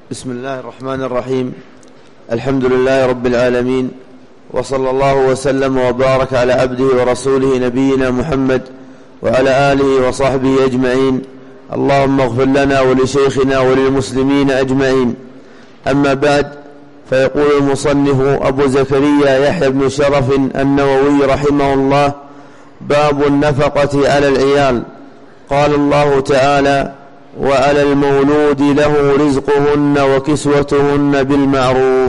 بسم الله الرحمن الرحيم. الحمد لله رب العالمين، وصلى الله وسلم وبارك على عبده ورسوله نبينا محمد وعلى آله وصحبه أجمعين. اللهم اغفر لنا ولشيخنا وللمسلمين أجمعين. أما بعد، فيقول المصنف أبو زكريا يحيى بن شرف النووي رحمه الله: باب النفقة على العيال. قال الله تعالى: وعلى المولود له رزقهن وكسوتهن بالمعروف.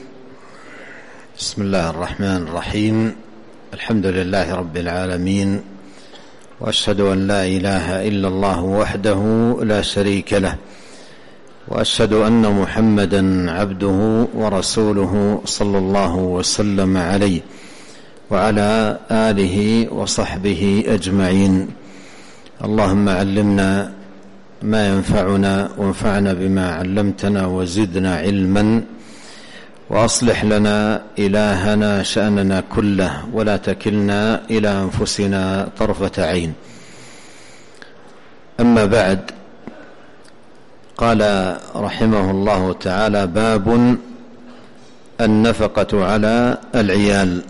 بسم الله الرحمن الرحيم. الحمد لله رب العالمين، وأشهد أن لا إله إلا الله وحده لا شريك له، وأشهد أن محمدا عبده ورسوله صلى الله وسلم عليه وعلى آله وصحبه أجمعين. اللهم علمنا ما ينفعنا، وانفعنا بما علمتنا، وزدنا علما، وأصلح لنا إلهنا شأننا كله، ولا تكلنا إلى أنفسنا طرفة عين. أما بعد، قال رحمه الله تعالى: باب النفقة على العيال.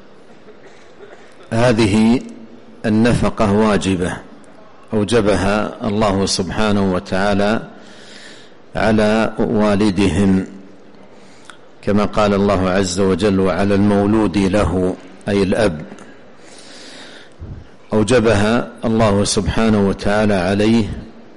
هذه النفقة واجبة أوجبها الله سبحانه وتعالى على والدهم، كما قال الله عز وجل: وعلى المولود له، أي الأب، أوجبها الله سبحانه وتعالى عليه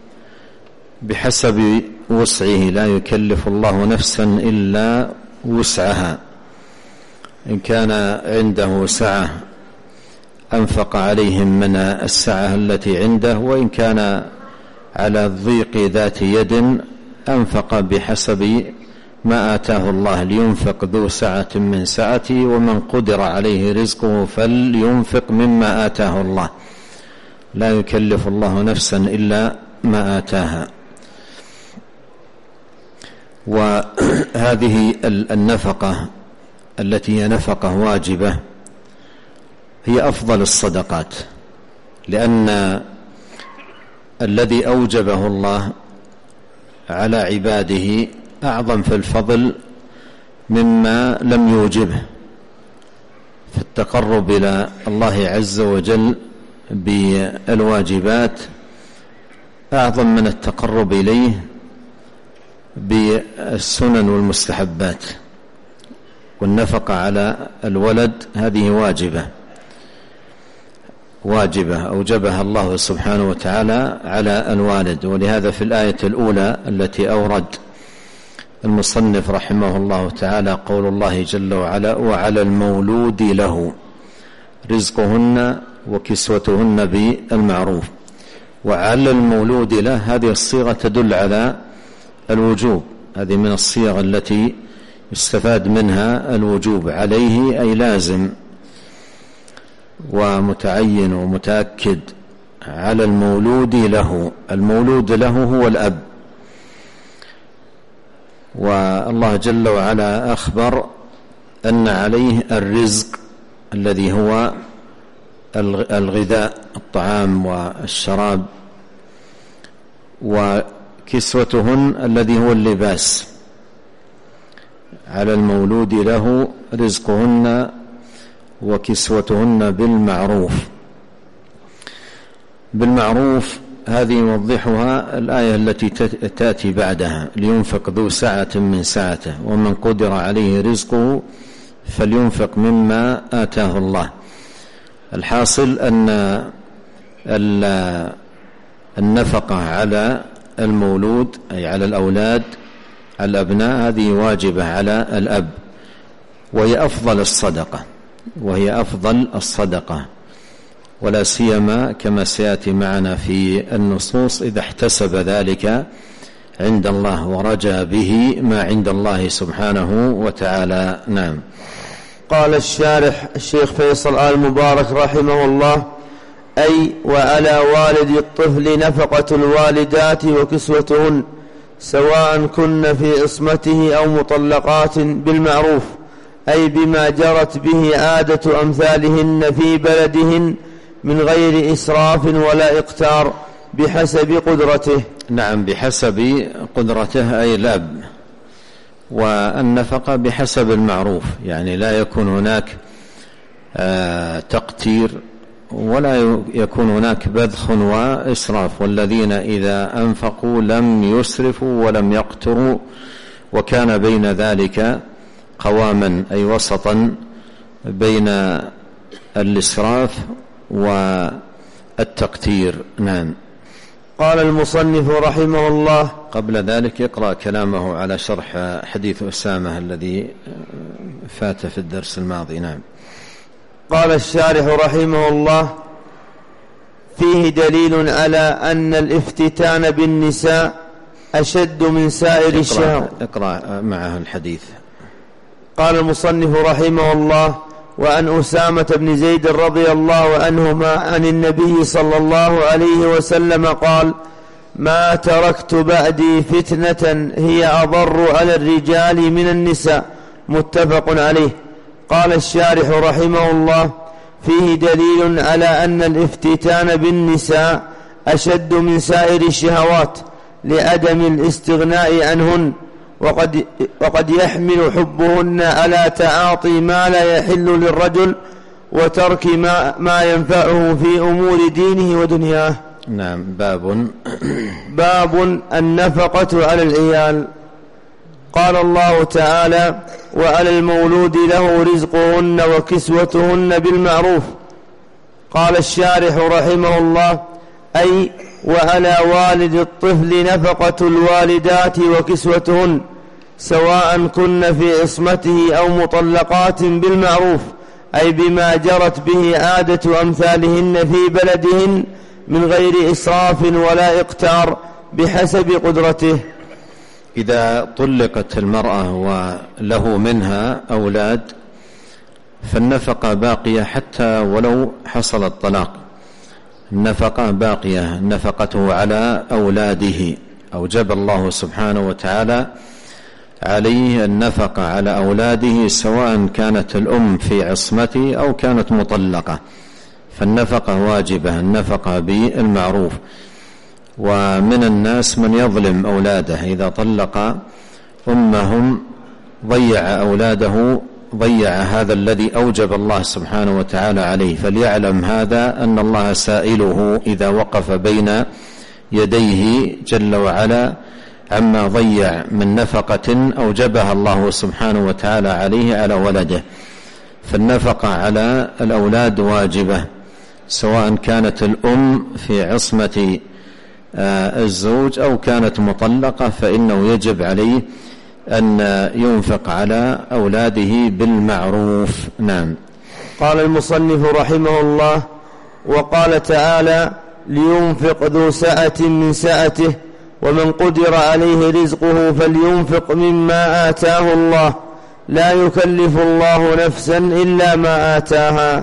بحسب وسعه، لا يكلف الله نفسا إلا وسعها. إن كان عنده سعة أنفق عليهم من السعة التي عنده، وإن كان على الضيق ذات يد أنفق بحسب ما آتاه الله، لينفق ذو سعة من سعته، ومن قدر عليه رزقه فلينفق مما آتاه الله، لا يكلف الله نفسا إلا ما آتاها. وهذه النفقة التي هي نفقة واجبة هي أفضل الصدقات، لأن الذي أوجبه الله على عباده أعظم في الفضل مما لم يوجبه، في التقرب إلى الله عز وجل بالواجبات أعظم من التقرب إليه بالسنن والمستحبات. والنفقة على الولد هذه واجبة أوجبها الله سبحانه وتعالى على الوالد. ولهذا في الآية الأولى التي أورد المصنف رحمه الله تعالى قول الله جل وعلا: وعلى المولود له رزقهن وكسوتهن بالمعروف. وعلى المولود له، هذه الصيغة تدل على الوجوب، هذه من الصيغ التي يستفاد منها الوجوب. عليه أي لازم ومتعين ومتأكد. على المولود له، المولود له هو الأب. والله جل وعلا أخبر أن عليه الرزق الذي هو الغذاء، الطعام والشراب، وكسوتهن الذي هو اللباس. على المولود له رزقهن وكسوتهن بالمعروف. بالمعروف هذه يوضحها الآية التي تأتي بعدها: لينفق ذو سعة من سعته، ومن قدر عليه رزقه فلينفق مما آتاه الله. الحاصل أن النفقة على المولود، أي على الأولاد، على الأبناء، هذه واجبة على الأب، وهي أفضل الصدقة، ولا سيما كما سيأتي معنا في النصوص إذا احتسب ذلك عند الله ورجى به ما عند الله سبحانه وتعالى. نعم. قال الشارح الشيخ فيصل آل مبارك رحمه الله: أي وعلى والد الطفل نفقة الوالدات وكسوتهن، سواء كن في عصمته أو مطلقات، بالمعروف، أي بما جرت به عادة أمثالهن في بلدهن من غير إسراف ولا إقتار، بحسب قدرته. نعم، بحسب قدرته أي الأب. والنفقة بحسب المعروف، يعني لا يكون هناك تقتير ولا يكون هناك بذخ وإسراف، والذين إذا أنفقوا لم يسرفوا ولم يقتروا وكان بين ذلك قواما، أي وسطا بين الإسراف والتقتير. نعم. قال المصنف رحمه الله. قبل ذلك يقرأ كلامه على شرح حديث أسامة الذي فات في الدرس الماضي. نعم. قال الشارح رحمه الله: فيه دليل على أن الافتتان بالنساء أشد من سائر الشهوات. اقرأ معه الحديث. قال المصنف رحمه الله: وعن أسامة بن زيد رضي الله عنهما عن النبي صلى الله عليه وسلم قال: ما تركت بعدي فتنة هي أضر على الرجال من النساء. متفق عليه. قال الشارح رحمه الله: فيه دليل على أن الافتتان بالنساء أشد من سائر الشهوات لعدم الاستغناء عنهن، وقد يحمل حبهن على تعاطي ما لا يحل للرجل وترك ما ينفعه في أمور دينه ودنياه. نعم. باب النفقة على العيال. قال الله تعالى: وعلى المولود له رزقهن وكسوتهن بالمعروف. قال الشارح رحمه الله: أي وعلى والد الطفل نفقة الوالدات وكسوتهن، سواء كن في عصمته أو مطلقات بالمعروف، أي بما جرت به عادة أمثالهن في بلدهن من غير إسراف ولا إقتار بحسب قدرته. إذا طلقت المرأة وله منها أولاد فالنفقة باقية حتى ولو حصل الطلاق. النفقة باقية، نفقته على أولاده. أوجب الله سبحانه وتعالى عليه النفقة على أولاده سواء كانت الأم في عصمته أو كانت مطلقة، فالنفقة واجبة، النفقة بالمعروف. ومن الناس من يظلم أولاده، إذا طلق أمهم ضيع أولاده، ضيع هذا الذي أوجب الله سبحانه وتعالى عليه. فليعلم هذا أن الله سائله إذا وقف بين يديه جل وعلا عما ضيع من نفقة أوجبها الله سبحانه وتعالى عليه على ولده. فالنفقة على الأولاد واجبة، سواء كانت الأم في عصمة الزوج أو كانت مطلقة، فإنه يجب عليه أن ينفق على أولاده بالمعروف. نعم. قال المصنف رحمه الله: وقال تعالى: لينفق ذو سعة من سعته، ومن قدر عليه رزقه فلينفق مما آتاه الله، لا يكلف الله نفسا إلا ما آتاها.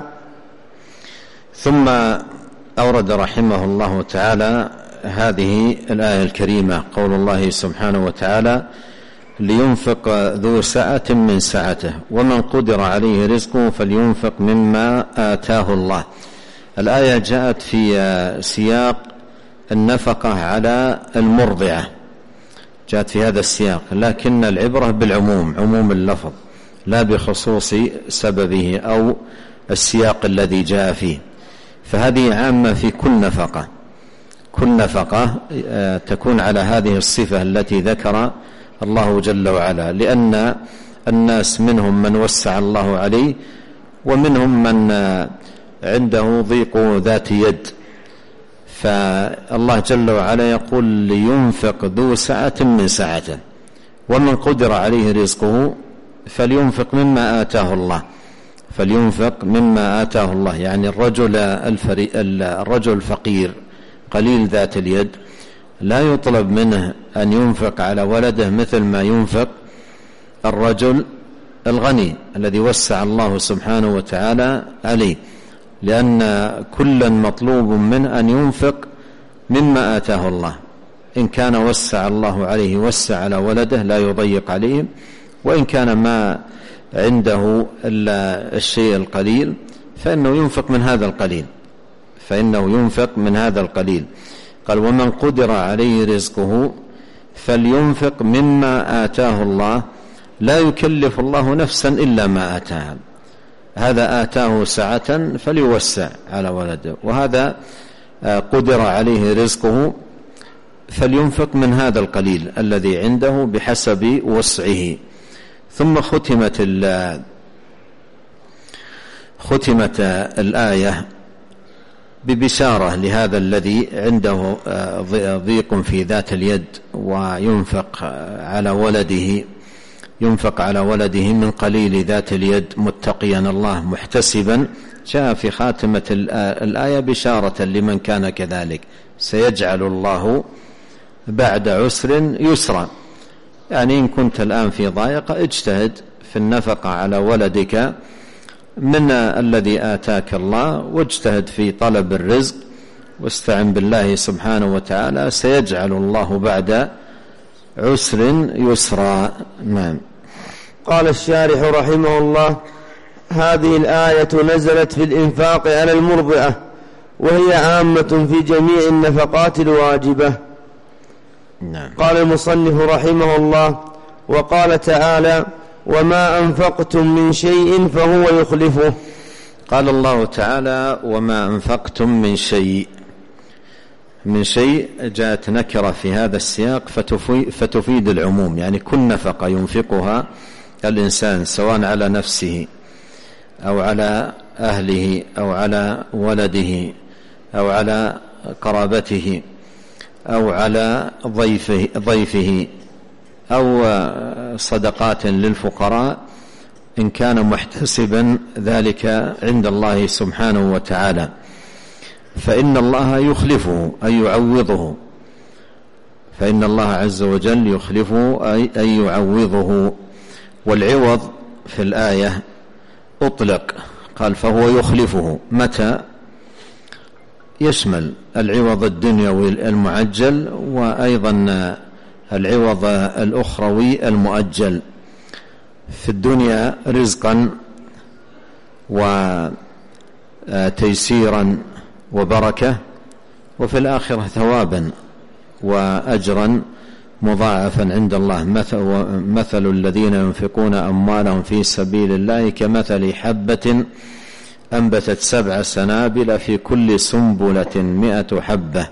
ثم أورد رحمه الله تعالى هذه الآية الكريمة، قول الله سبحانه وتعالى: لينفق ذو سعة من سعته، ومن قدر عليه رزقه فلينفق مما آتاه الله. الآية جاءت في سياق النفقة على المرضعة، جاءت في هذا السياق، لكن العبرة بالعموم، عموم اللفظ، لا بخصوص سببه أو السياق الذي جاء فيه. فهذه عامة في كل نفقة، كل نفقة تكون على هذه الصفة التي ذكر الله جل وعلا، لأن الناس منهم من وسع الله عليه ومنهم من عنده ضيق ذات يد. فالله جل وعلا يقول: لينفق ذو سعة من سعته، ومن قدر عليه رزقه فلينفق مما آتاه الله، فلينفق مما آتاه الله. يعني الرجل الفقير قليل ذات اليد لا يطلب منه أن ينفق على ولده مثل ما ينفق الرجل الغني الذي وسع الله سبحانه وتعالى عليه، لأن كلا مطلوب منه أن ينفق مما آتاه الله. إن كان وسع الله عليه وسع على ولده لا يضيق عليهم، وإن كان ما عنده إلا الشيء القليل فإنه ينفق من هذا القليل، فإنه ينفق من هذا القليل. قال ومن قدر عليه رزقه فلينفق مما آتاه الله لا يكلف الله نفسا إلا ما آتاها. هذا آتاه سعة فليوسع على ولده، وهذا قدر عليه رزقه فلينفق من هذا القليل الذي عنده بحسب وسعه. ثم ختمت الآية ببشارة لهذا الذي عنده ضيق في ذات اليد وينفق على ولده من قليل ذات اليد متقيا الله محتسبا. جاء في خاتمة الآية بشارة لمن كان كذلك: سيجعل الله بعد عسر يسرا. يعني إن كنت الآن في ضائقة اجتهد في النفقة على ولدك من الذي آتاك الله، واجتهد في طلب الرزق، واستعن بالله سبحانه وتعالى، سيجعل الله بعد عسر يسرا. نعم. قال الشارح رحمه الله: هذه الآية نزلت في الإنفاق على المرضعة، وهي عامة في جميع النفقات الواجبة. نعم. قال المصنف رحمه الله: وقال تعالى: وما أنفقتم من شيء فهو يخلفه. قال الله تعالى: وما أنفقتم من شيء جاءت نكرة في هذا السياق فتفيد العموم، يعني كل نفقة ينفقها الإنسان سواء على نفسه أو على أهله أو على ولده أو على قرابته أو على ضيفه أو صدقات للفقراء، إن كان محتسبا ذلك عند الله سبحانه وتعالى فإن الله يخلفه أي يعوضه، فإن الله عز وجل يخلفه أي يعوضه. والعوض في الآية أطلق، قال فهو يخلفه. متى؟ يشمل العوض الدنيوي المعجل وأيضا العوض الأخروي المؤجل. في الدنيا رزقا وتيسيرا وبركة، وفي الآخرة ثوابا وأجرا مضاعفا عند الله. مثل الذين ينفقون أموالهم في سبيل الله كمثل حبة أنبتت 7 سنابل في كل سنبلة 100 حبة،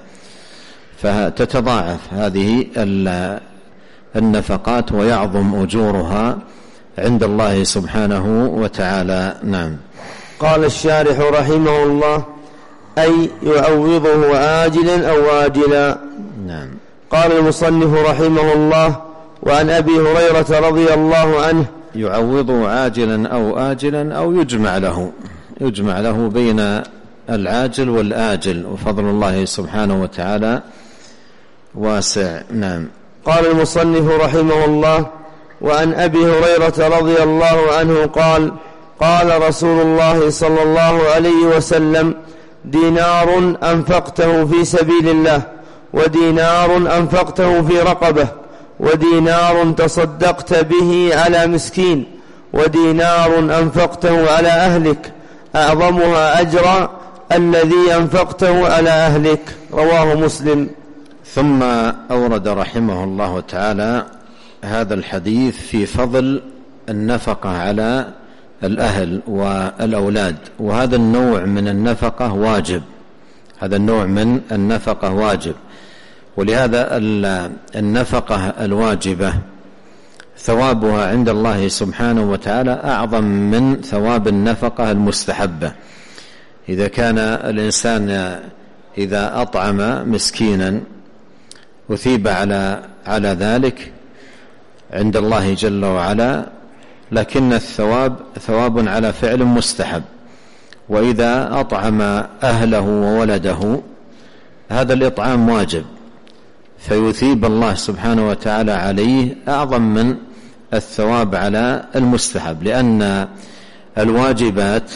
فتتضاعف هذه النفقات ويعظم أجورها عند الله سبحانه وتعالى. نعم. قال الشارح رحمه الله: أي يعوضه آجلا أو آجلا. نعم. قال المصنف رحمه الله: وعن أبي هريرة رضي الله عنه: يعوضه عاجلا أو آجلا أو يجمع له بين العاجل والآجل، وفضل الله سبحانه وتعالى واسع. نعم. قال المصنف رحمه الله: وعن أبي هريرة رضي الله عنه قال: قال رسول الله صلى الله عليه وسلم: دينار أنفقته في سبيل الله، ودينار أنفقته في رقبة، ودينار تصدقت به على مسكين، ودينار أنفقته على أهلك، أعظمها أجرا الذي أنفقته على أهلك. رواه مسلم. ثم أورد رحمه الله تعالى هذا الحديث في فضل النفقة على الأهل والأولاد، وهذا النوع من النفقة واجب، هذا النوع من النفقة واجب. ولهذا النفقة الواجبة ثوابها عند الله سبحانه وتعالى أعظم من ثواب النفقة المستحبة. إذا كان الإنسان إذا أطعم مسكينا أثيب على ذلك عند الله جل وعلا، لكن الثواب ثواب على فعل مستحب. وإذا أطعم أهله وولده هذا الإطعام واجب، فيثيب الله سبحانه وتعالى عليه أعظم من الثواب على المستحب، لأن الواجبات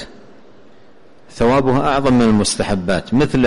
ثوابها أعظم من المستحبات. مثل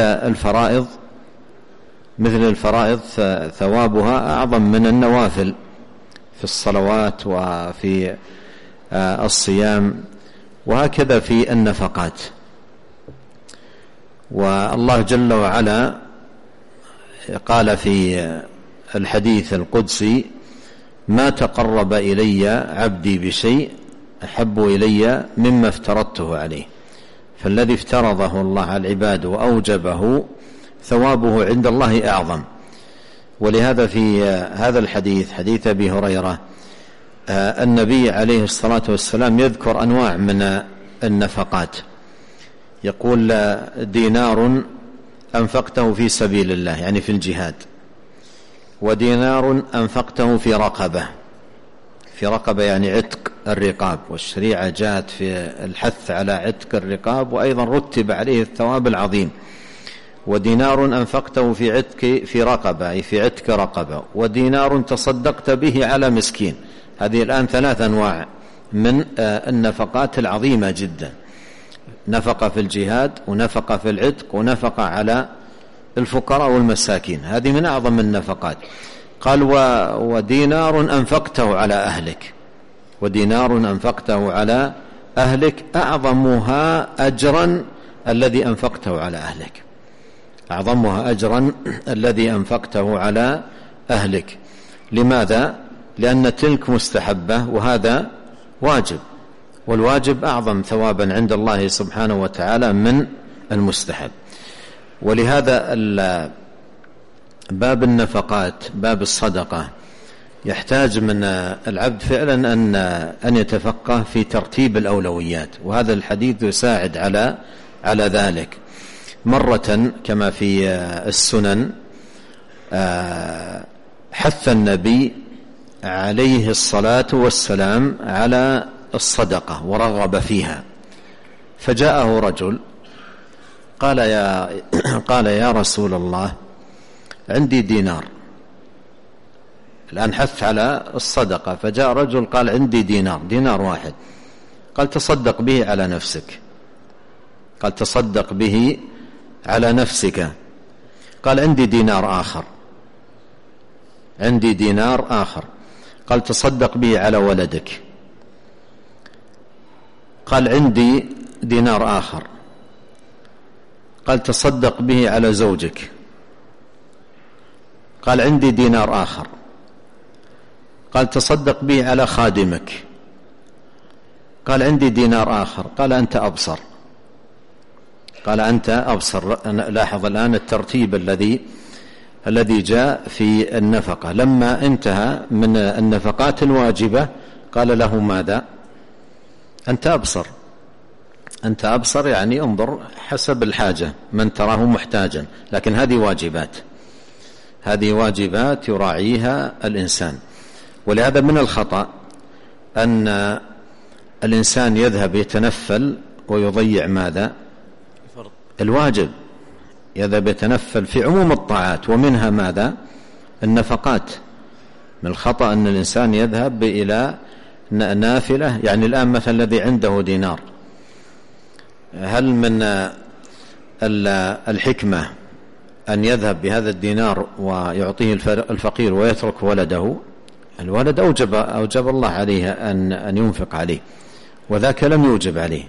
الفرائض ثوابها أعظم من النوافل في الصلوات وفي الصيام، وهكذا في النفقات. والله جل وعلا قال في الحديث القدسي: ما تقرب إلي عبدي بشيء أحب إلي مما افترضته عليه. فالذي افترضه الله على العباد وأوجبه ثوابه عند الله أعظم. ولهذا في هذا الحديث، حديث أبي هريرة، النبي عليه الصلاة والسلام يذكر أنواع من النفقات. يقول: دينار أنفقته في سبيل الله، يعني في الجهاد، ودينار أنفقته في رقبة. في رقبة يعني عتق الرقاب، والشريعة جاءت في الحث على عتق الرقاب، وأيضا رتب عليه الثواب العظيم. ودينار أنفقته في رقبة، أي في عتق رقبة، ودينار تصدقت به على مسكين. هذه الآن 3 أنواع من النفقات العظيمة جدا: نفقة في الجهاد، ونفقة في العتق، ونفقة على الفقراء والمساكين. هذه من أعظم النفقات. قال: ودينار أنفقته على أهلك. ودينار أنفقته على أهلك أعظمها أجرا الذي أنفقته على أهلك. أعظمها أجرا الذي أنفقته على أهلك. لماذا؟ لأن تلك مستحبة وهذا واجب، والواجب أعظم ثوابا عند الله سبحانه وتعالى من المستحب. ولهذا باب النفقات، باب الصدقة، يحتاج من العبد فعلا أن يتفقه في ترتيب الأولويات، وهذا الحديث يساعد على ذلك. مرة كما في السنن حث النبي عليه الصلاة والسلام على الصدقة ورغب فيها، فجاءه رجل قال: يا رسول الله، عندي دينار. الآن حث على الصدقة، فجاء رجل قال: عندي دينار واحد. قال: تصدق به على نفسك. قال: تصدق به على نفسك. قال: عندي دينار آخر. عندي دينار آخر. قال: تصدق به على ولدك. قال: عندي دينار آخر. قال: تصدق به على زوجك. قال: عندي دينار آخر. قال: تصدق به على خادمك. قال: عندي دينار آخر. قال: أنت أبصر. قال: أنت أبصر. لاحظ الآن الترتيب الذي جاء في النفقة. لما انتهى من النفقات الواجبة قال له: ماذا؟ أنت أبصر. أنت أبصر يعني انظر حسب الحاجة، من تراه محتاجا، لكن هذه واجبات يراعيها الإنسان. ولهذا من الخطأ أن الإنسان يذهب يتنفل ويضيع ماذا؟ الواجب. يذهب يتنفل في عموم الطاعات، ومنها ماذا؟ النفقات. من الخطأ أن الإنسان يذهب إلى نافلة. يعني الآن مثلا الذي عنده دينار، هل من الحكمة أن يذهب بهذا الدينار ويعطيه الفقير ويترك ولده؟ الولد أوجب الله عليه أن ينفق عليه، وذاك لم يوجب عليه.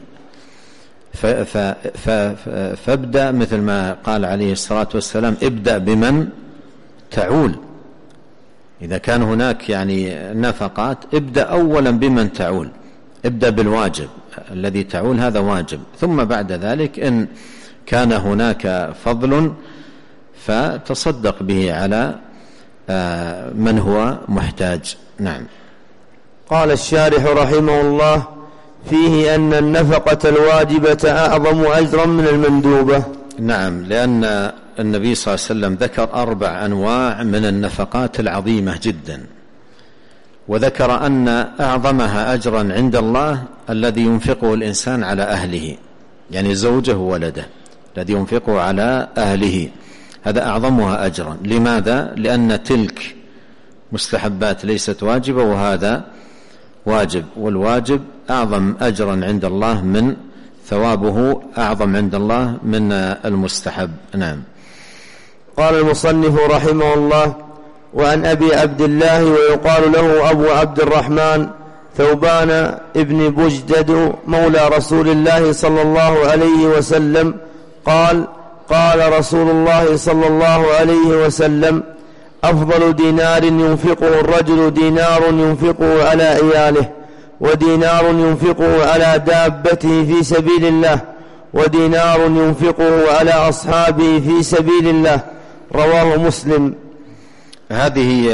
فابدأ مثل ما قال عليه الصلاة والسلام: ابدأ بمن تعول. إذا كان هناك يعني نفقات، ابدأ أولا بمن تعول. ابدأ بالواجب الذي تعول، هذا واجب، ثم بعد ذلك إن كان هناك فضل فتصدق به على من هو محتاج. نعم. قال الشارح رحمه الله: فيه أن النفقة الواجبة أعظم أجرا من المندوبة. نعم، لأن النبي صلى الله عليه وسلم ذكر 4 أنواع من النفقات العظيمة جدا، وذكر أن أعظمها أجرا عند الله الذي ينفقه الإنسان على أهله، يعني زوجه وولده، الذي ينفقه على أهله، هذا أعظمها أجرا. لماذا؟ لأن تلك مستحبات ليست واجبة، وهذا واجب، والواجب أعظم أجرا عند الله، من ثوابه أعظم عند الله من المستحب. نعم. قال المصنف رحمه الله: وعن أبي عبد الله ويقال له أبو عبد الرحمن ثوبان ابن بجدد مولى رسول الله صلى الله عليه وسلم قال: قال رسول الله صلى الله عليه وسلم: أفضل دينار ينفقه الرجل دينار ينفقه على عياله، ودينار ينفقه على دابته في سبيل الله، ودينار ينفقه على أصحابه في سبيل الله. رواه مسلم. هذه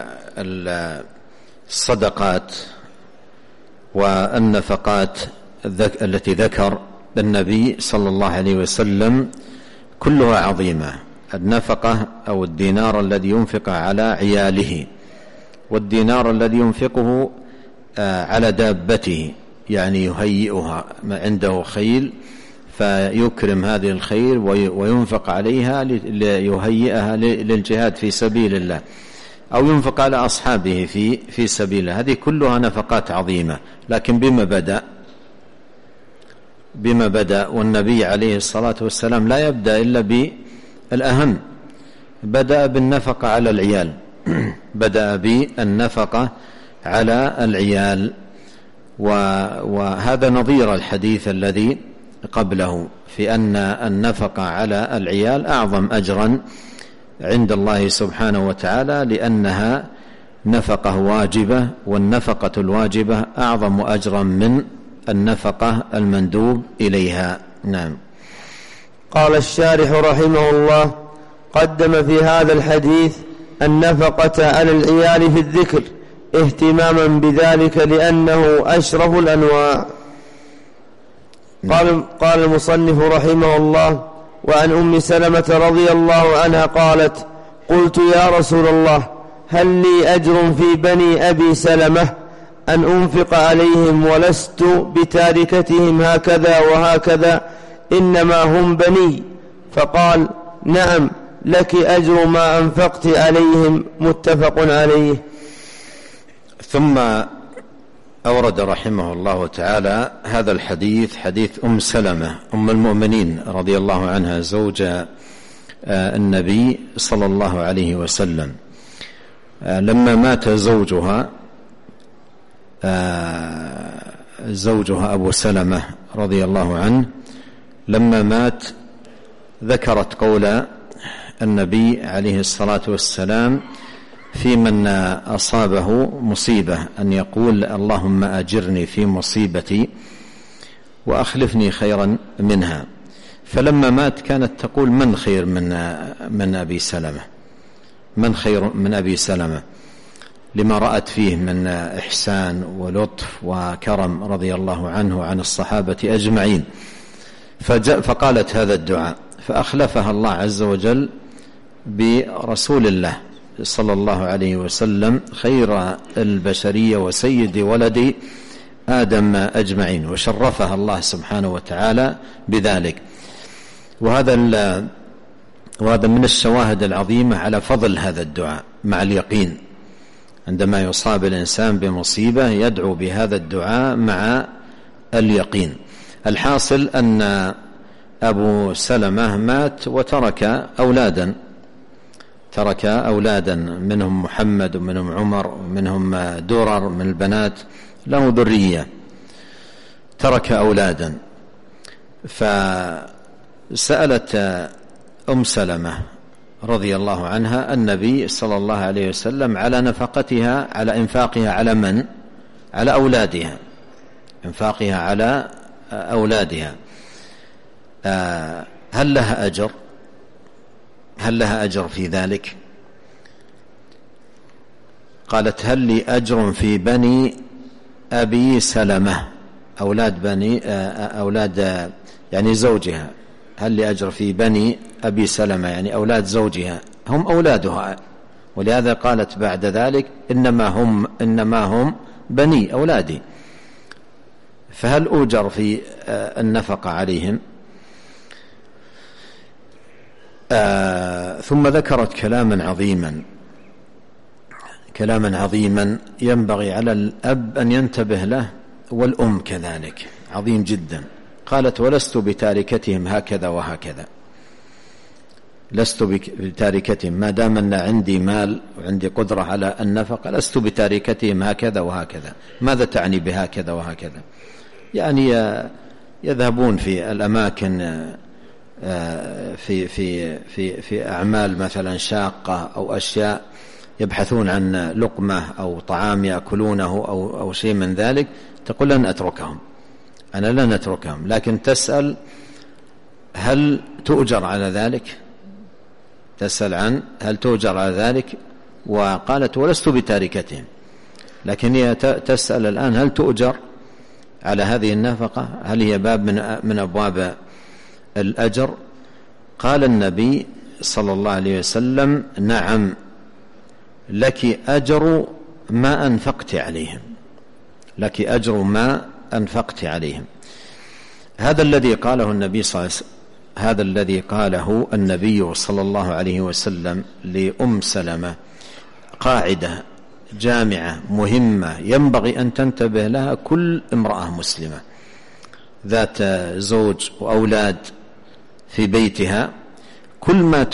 الصدقات والنفقات التي ذكر النبي صلى الله عليه وسلم كلها عظيمة. النفقة أو الدينار الذي ينفق على عياله، والدينار الذي ينفقه على دابته، يعني يهيئها، ما عنده خيل فيكرم هذه الخيل وينفق عليها ليهيئها للجهاد في سبيل الله، أو ينفق على أصحابه في سبيل الله. هذه كلها نفقات عظيمة. لكن بما بدأ والنبي عليه الصلاة والسلام لا يبدأ إلا بالأهم. بدأ بالنفقة على العيال بدأ بالنفقة على العيال، وهذا نظير الحديث الذي قبله في أن النفقة على العيال أعظم أجرا عند الله سبحانه وتعالى، لأنها نفقة واجبة، والنفقة الواجبة أعظم أجرا من النفقة المندوب إليها. نعم. قال الشارح رحمه الله: قدم في هذا الحديث النفقة على العيال في الذكر اهتماما بذلك لأنه أشرف الأنواع. قال المصنف رحمه الله: وعن أم سلمة رضي الله عنها قالت: قلت يا رسول الله، هل لي أجر في بني أبي سلمة أن أنفق عليهم ولست بتاركتهم هكذا وهكذا، إنما هم بني؟ فقال: نعم، لك أجر ما أنفقت عليهم. متفق عليه. ثم أورد رحمه الله تعالى هذا الحديث، حديث أم سلمة أم المؤمنين رضي الله عنها، زوج النبي صلى الله عليه وسلم. لما مات زوجها أبو سلمة رضي الله عنه، لما مات ذكرت قول النبي عليه الصلاة والسلام في من أصابه مصيبة أن يقول: اللهم أجرني في مصيبتي وأخلفني خيرا منها. فلما مات كانت تقول: من خير من أبي سلمة؟ من خير من أبي سلمة؟ لما رأت فيه من إحسان ولطف وكرم رضي الله عنه وعن الصحابة أجمعين. فقالت هذا الدعاء، فأخلفها الله عز وجل برسول الله صلى الله عليه وسلم، خير البشرية وسيد ولد آدم أجمعين، وشرفها الله سبحانه وتعالى بذلك. وهذا من الشواهد العظيمة على فضل هذا الدعاء مع اليقين. عندما يصاب الإنسان بمصيبة يدعو بهذا الدعاء مع اليقين. الحاصل أن أبو سلمة مات وترك أولادا منهم محمد ومنهم عمر ومنهم درر من البنات، له ذرية، ترك أولادا. فسألت أم سلمة رضي الله عنها النبي صلى الله عليه وسلم على نفقتها، على إنفاقها على من؟ على أولادها، إنفاقها على أولادها. هل لها أجر في ذلك؟ قالت: هل لي أجر في بني أبي سلمة، أولاد يعني زوجها، هل لي أجر في بني أبي سلمة يعني أولاد زوجها، هم أولادها، ولهذا قالت بعد ذلك: إنما هم بني أولادي، فهل أوجر في النفقة عليهم؟ ثم ذكرت كلاما عظيما ينبغي على الأب أن ينتبه له، والأم كذلك، عظيم جدا. قالت: ولست بتاركتهم هكذا وهكذا، لست بتاركتهم، ما دام أن عندي مال وعندي قدرة على النفقة لست بتاركتهم هكذا وهكذا. ماذا تعني بهكذا وهكذا؟ يعني يذهبون في الأماكن في أعمال مثلا شاقة أو أشياء يبحثون عن لقمة أو طعام يأكلونه أو شيء من ذلك، تقول لن أتركهم، أنا لن أتركهم، لكن تسأل هل تؤجر على ذلك؟ تسأل عن هل تؤجر على ذلك؟ وقالت ولست بتاركتهم، لكن هي تسأل الآن هل تؤجر على هذه النفقة؟ هل هي باب من أبواب الأجر؟ قال النبي صلى الله عليه وسلم نعم، لك أجر ما أنفقت عليهم، لك أجر ما أنفقت عليهم. هذا الذي قاله النبي صلى الله عليه وسلم، هذا الذي قاله النبي صلى الله عليه وسلم لأم سلمة قاعدة جامعة مهمة ينبغي أن تنتبه لها كل امرأة مسلمة ذات زوج وأولاد في بيتها. كل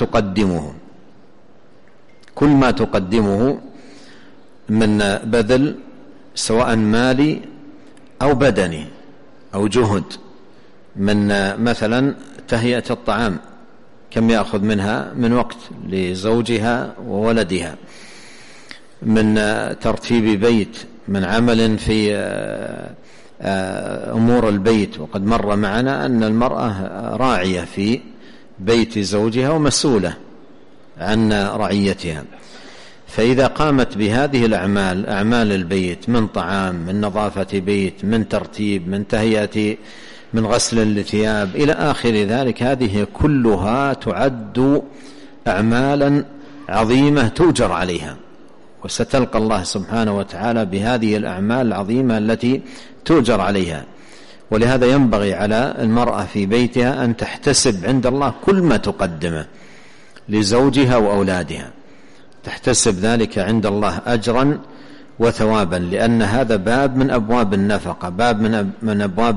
ما تقدمه من بذل سواء مالي أو بدني أو جهد، من مثلا تهيئة الطعام كم يأخذ منها من وقت لزوجها وولدها، من ترتيب بيت، من عمل في أمور البيت. وقد مر معنا أن المرأة راعية في بيت زوجها ومسؤولة عن رعيتها، فإذا قامت بهذه الأعمال، أعمال البيت من طعام، من نظافة بيت، من ترتيب، من تهيئة، من غسل الثياب إلى آخر ذلك، هذه كلها تعد أعمالا عظيمة تؤجر عليها، وستلقى الله سبحانه وتعالى بهذه الأعمال العظيمة التي تؤجر عليها. ولهذا ينبغي على المرأة في بيتها أن تحتسب عند الله كل ما تقدمه لزوجها وأولادها، تحتسب ذلك عند الله أجرا وثوابا، لأن هذا باب من أبواب النفقة، باب من أبواب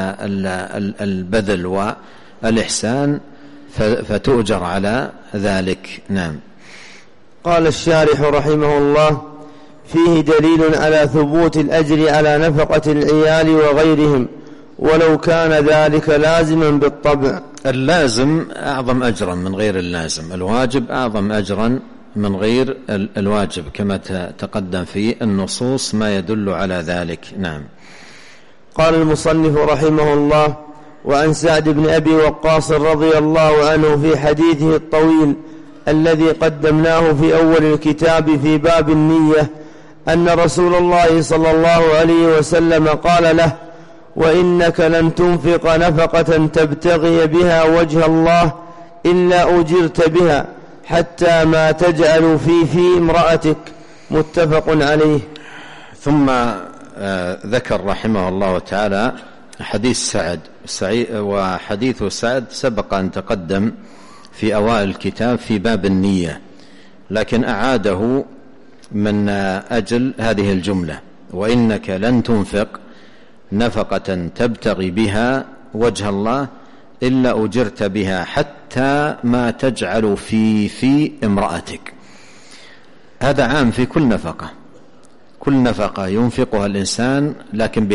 البذل والإحسان، فتؤجر على ذلك. نعم. قال الشارح رحمه الله: فيه دليل على ثبوت الأجر على نفقة العيال وغيرهم ولو كان ذلك لازما بالطبع. اللازم أعظم أجرا من غير اللازم، الواجب أعظم أجرا من غير الواجب، كما تقدم في النصوص ما يدل على ذلك. نعم. قال المصنف رحمه الله: وعن سعد بن أبي وقاص رضي الله عنه في حديثه الطويل الذي قدمناه في أول الكتاب في باب النية أن رسول الله صلى الله عليه وسلم قال له: وإنك لن تنفق نفقة تبتغي بها وجه الله إلا أجرت بها حتى ما تجعل في امرأتك. متفق عليه. ثم ذكر رحمه الله تعالى حديث سعد، وحديث سعد سبق أن تقدم في أوائل الكتاب في باب النية، لكن أعاده من أجل هذه الجملة: وإنك لن تنفق نفقة تبتغي بها وجه الله إلا أجرت بها حتى ما تجعل في امرأتك. هذا عام في كل نفقة، كل نفقة ينفقها الإنسان، لكن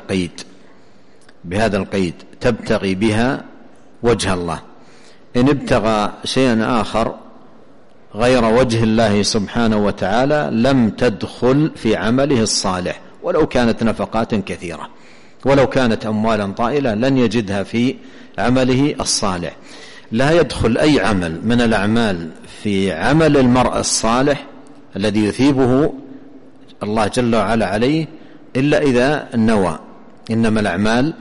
بهذا القيد تبتغي بها وجه الله. إن ابتغى شيئا آخر غير وجه الله سبحانه وتعالى لم تدخل في عمله الصالح، ولو كانت نفقات كثيرة، ولو كانت أموالا طائلة لن يجدها في عمله الصالح. لا يدخل أي عمل من الأعمال في عمل المرء الصالح الذي يثيبه الله جل وعلا عليه إلا إذا نوى. إنما الأعمال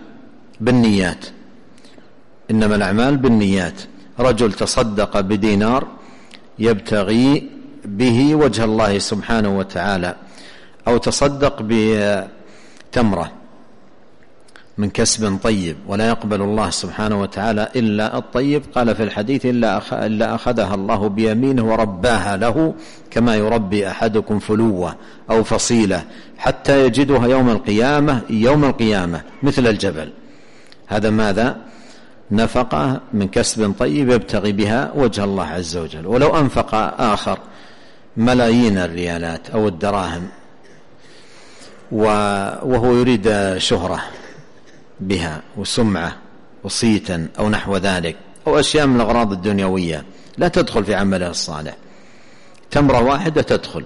بالنيات. رجل تصدق بدينار يبتغي به وجه الله سبحانه وتعالى، أو تصدق بتمرة من كسب طيب ولا يقبل الله سبحانه وتعالى إلا الطيب، قال في الحديث: إلا أخذها الله بيمينه ورباها له كما يربي أحدكم فلوة أو فصيلة حتى يجدها يوم القيامة مثل الجبل. هذا ماذا؟ نفقة من كسب طيب يبتغي بها وجه الله عز وجل. ولو أنفق آخر ملايين الريالات أو الدراهم وهو يريد شهرة بها وسمعة وصيتا أو نحو ذلك، أو أشياء من الأغراض الدنيوية لا تدخل في عمله الصالح. تمرة واحدة تدخل،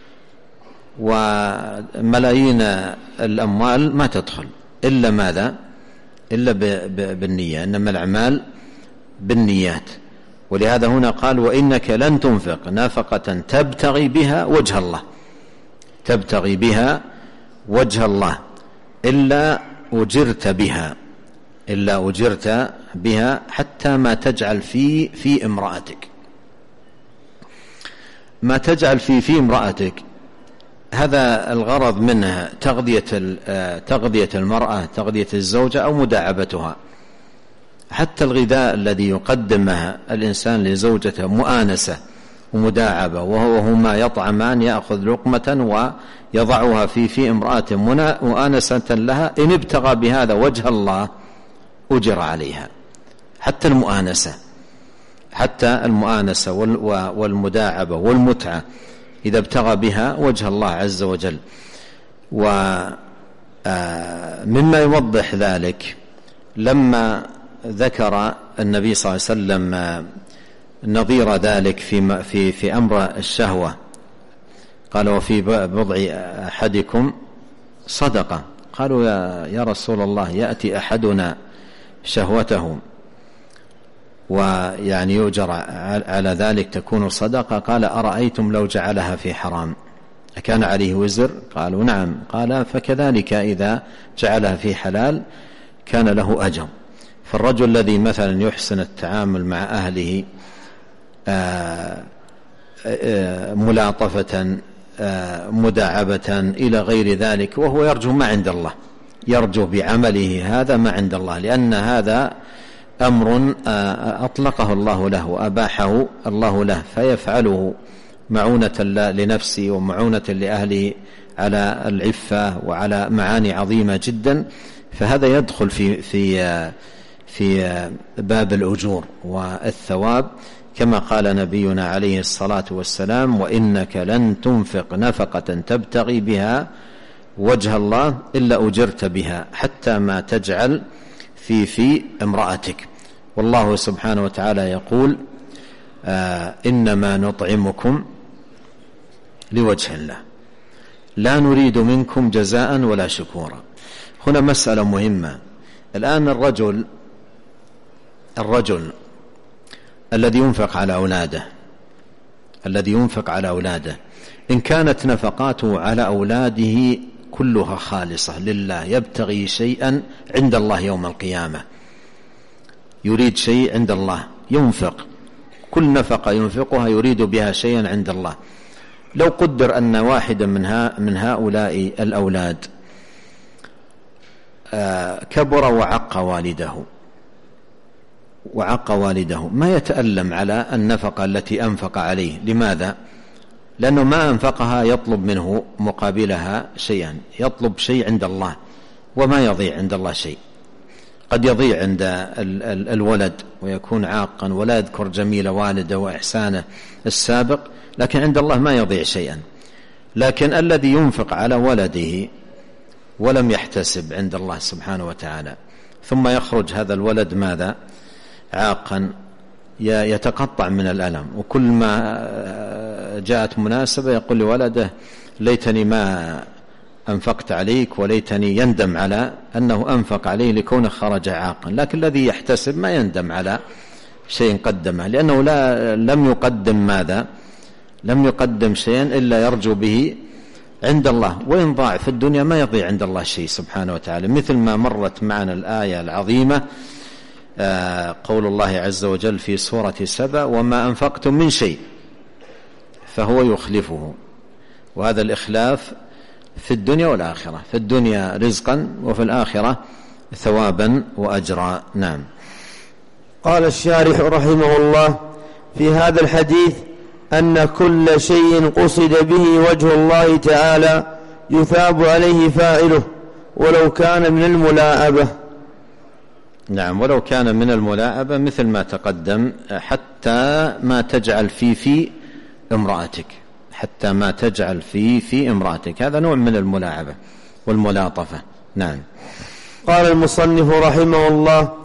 وملايين الأموال ما تدخل إلا ماذا؟ إلا بالنية، إنما الأعمال بالنيات. ولهذا هنا قال وإنك لن تنفق نفقة تبتغي بها وجه الله، تبتغي بها وجه الله إلا أجرت بها، إلا أجرت بها حتى ما تجعل في امرأتك. ما تجعل في امرأتك هذا الغرض منها تغذية المرأة، تغذية الزوجة أو مداعبتها. حتى الغذاء الذي يقدمه الإنسان لزوجته مؤانسة ومداعبة، وهما يطعمان، يأخذ لقمة ويضعها في امرأة مؤانسة لها، إن ابتغى بهذا وجه الله أجر عليها. حتى المؤانسة والمداعبة والمتعة إذا ابتغى بها وجه الله عز وجل. ومما يوضح ذلك لما ذكر النبي صلى الله عليه وسلم نظير ذلك في أمر الشهوة، قال وفي بضع أحدكم صدقة. قالوا يا رسول الله يأتي أحدنا شهوته ويعني يؤجر على ذلك تكون صدقة؟ قال أرأيتم لو جعلها في حرام أكان عليه وزر؟ قالوا نعم. قال فكذلك إذا جعلها في حلال كان له أجر. فالرجل الذي مثلا يحسن التعامل مع أهله ملاطفة مداعبة إلى غير ذلك، وهو يرجو ما عند الله، يرجو بعمله هذا ما عند الله، لأن هذا أمر أطلقه الله له وأباحه الله له، فيفعله معونة لنفسه ومعونة لأهله على العفة وعلى معاني عظيمة جدا. فهذا يدخل في باب الأجور والثواب، كما قال نبينا عليه الصلاة والسلام وإنك لن تنفق نفقة تبتغي بها وجه الله إلا أجرت بها حتى ما تجعل في امرأتك. والله سبحانه وتعالى يقول إنما نطعمكم لوجه الله لا نريد منكم جزاء ولا شكورا. هنا مسألة مهمة. الآن الرجل الذي ينفق على أولاده إن كانت نفقاته على أولاده كلها خالصة لله، يبتغي شيئا عند الله يوم القيامة، يريد شيء عند الله، ينفق كل نفقة ينفقها يريد بها شيئا عند الله. لو قدر أن واحدا من هؤلاء الأولاد كبر وعق والده ما يتألم على النفقة التي أنفق عليه. لماذا؟ لأنه ما أنفقها يطلب منه مقابلها شيئا، يطلب شيء عند الله، وما يضيع عند الله شيء. قد يضيع عند الولد ويكون عاقا ولا يذكر جميل والده وإحسانه السابق، لكن عند الله ما يضيع شيئا. لكن الذي ينفق على ولده ولم يحتسب عند الله سبحانه وتعالى، ثم يخرج هذا الولد ماذا؟ عاقا، يتقطع من الألم، وكل ما جاءت مناسبة يقول لولده ليتني ما أنفقت عليك، وليتني يندم على أنه أنفق عليه لكونه خرج عاقا. لكن الذي يحتسب ما يندم على شيء قدمه، لأنه لم يقدم ماذا؟ لم يقدم شيئا إلا يرجو به عند الله. وإن ضاع في الدنيا ما يضيع عند الله شيء سبحانه وتعالى، مثل ما مرت معنا الآية العظيمة قول الله عز وجل في سورة سبأ وما أنفقتم من شيء فهو يخلفه. وهذا الإخلاف في الدنيا والآخرة، في الدنيا رزقا وفي الآخرة ثوابا وأجرا. نعم. قال الشارح رحمه الله في هذا الحديث أن كل شيء قصد به وجه الله تعالى يثاب عليه فاعله ولو كان من الملاعبة. نعم، ولو كان من الملاعبة مثل ما تقدم، حتى ما تجعل في امرأتك، حتى ما تجعل في امرأتك، هذا نوع من الملاعبة والملاطفة. نعم. قال المصنف رحمه الله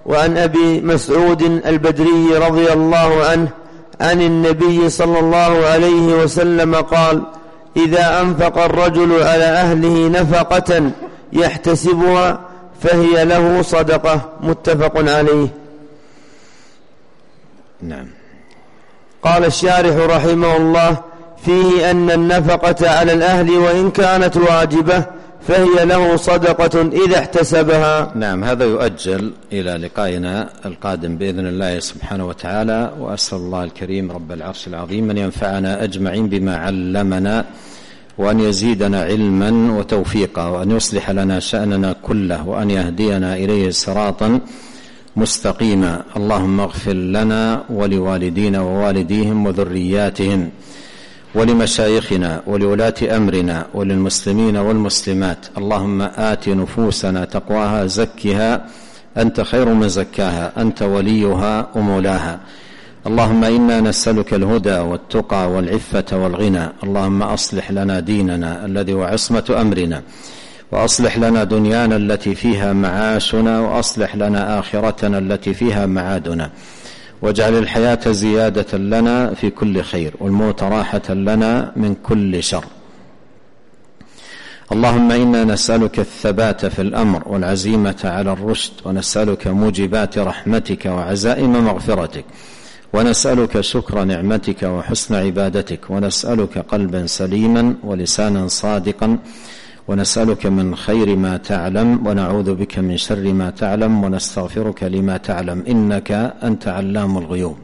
وعن أبي مسعود البدري رضي الله عنه عن النبي صلى الله عليه وسلم قال: إذا أنفق الرجل على أهله نفقة يحتسبها فهي له صدقة. متفق عليه. نعم. قال الشارح رحمه الله: فيه أن النفقة على الأهل وإن كانت واجبة فهي له صدقة إذا احتسبها. نعم، هذا يؤجل إلى لقائنا القادم بإذن الله سبحانه وتعالى، وأسأل الله الكريم رب العرش العظيم أن ينفعنا أجمعين بما علمنا، وأن يزيدنا علما وتوفيقا، وأن يصلح لنا شأننا كله، وأن يهدينا إليه صراطا مستقيما. اللهم اغفر لنا ولوالدينا ووالديهم وذرياتهم ولمشايخنا ولولاة أمرنا وللمسلمين والمسلمات. اللهم آت نفوسنا تقواها زكها أنت خير من زكاها أنت وليها ومولاها. اللهم إنا نسألك الهدى والتقى والعفة والغنى. اللهم أصلح لنا ديننا الذي هو عصمة أمرنا، وأصلح لنا دنيانا التي فيها معاشنا، وأصلح لنا آخرتنا التي فيها معادنا، واجعل الحياة زيادة لنا في كل خير، والموت راحة لنا من كل شر. اللهم إنا نسألك الثبات في الأمر والعزيمة على الرشد، ونسألك موجبات رحمتك وعزائم مغفرتك، ونسألك شكر نعمتك وحسن عبادتك، ونسألك قلبا سليما ولسانا صادقا، ونسألك من خير ما تعلم، ونعوذ بك من شر ما تعلم، ونستغفرك لما تعلم، إنك أنت علام الغيوب.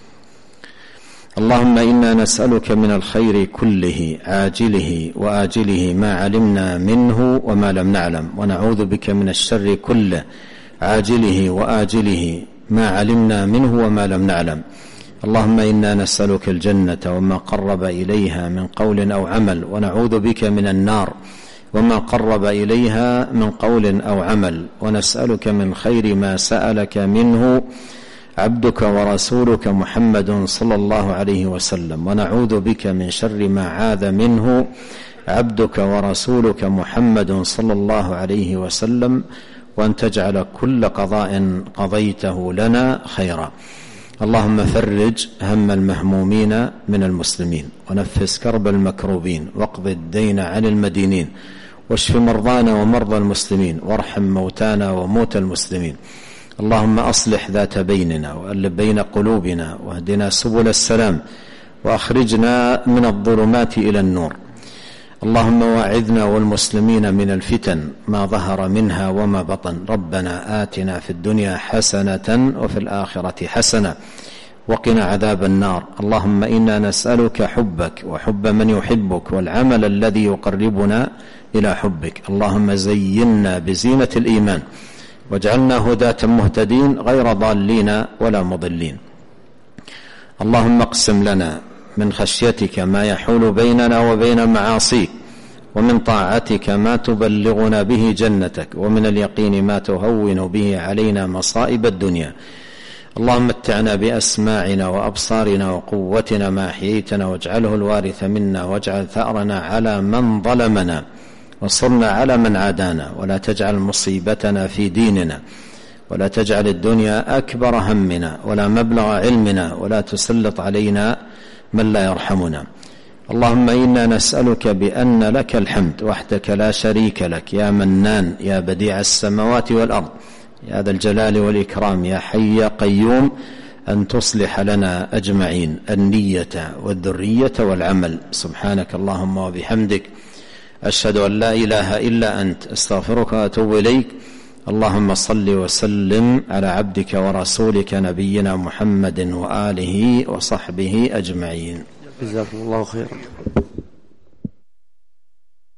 اللهم إنا نسألك من الخير كله عاجله وآجله ما علمنا منه وما لم نعلم، ونعوذ بك من الشر كله عاجله وآجله ما علمنا منه وما لم نعلم. اللهم إنا نسألك الجنة وما قرب إليها من قول أو عمل، ونعوذ بك من النار وما قرب إليها من قول أو عمل، ونسألك من خير ما سألك منه عبدك ورسولك محمد صلى الله عليه وسلم، ونعوذ بك من شر ما عاذ منه عبدك ورسولك محمد صلى الله عليه وسلم، وأن تجعل كل قضاء قضيته لنا خيرا. اللهم فرج هم المهمومين من المسلمين، ونفس كرب المكروبين، واقض الدين عن المدينين، واشف مرضانا ومرضى المسلمين، وارحم موتانا وموتى المسلمين. اللهم أصلح ذات بيننا، وألف بين قلوبنا، واهدنا سبل السلام، وأخرجنا من الظلمات إلى النور. اللهم واعذنا والمسلمين من الفتن ما ظهر منها وما بطن. ربنا آتنا في الدنيا حسنة وفي الآخرة حسنة وقنا عذاب النار. اللهم إنا نسألك حبك وحب من يحبك، والعمل الذي يقربنا إلى حبك. اللهم زينا بزينة الإيمان، واجعلنا هداة مهتدين غير ضالين ولا مضلين. اللهم اقسم لنا من خشيتك ما يحول بيننا وبين معاصيك، ومن طاعتك ما تبلغنا به جنتك، ومن اليقين ما تهون به علينا مصائب الدنيا. اللهم متعنا بأسماعنا وأبصارنا وقوتنا ما أحييتنا، واجعله الوارث منا، واجعل ثأرنا على من ظلمنا، وانصرنا على من عادانا، ولا تجعل مصيبتنا في ديننا، ولا تجعل الدنيا أكبر همنا ولا مبلغ علمنا، ولا تسلط علينا من لا يرحمنا. اللهم إنا نسألك بأن لك الحمد وحدك لا شريك لك، يا منان يا بديع السماوات والأرض، يا ذا الجلال والإكرام، يا حي يا قيوم، أن تصلح لنا أجمعين النية والذرية والعمل. سبحانك اللهم وبحمدك، أشهد أن لا إله إلا أنت، أستغفرك وأتوب إليك. اللهم صل وسلم على عبدك ورسولك نبينا محمد وآله وصحبه أجمعين. جزاكم الله خيرا.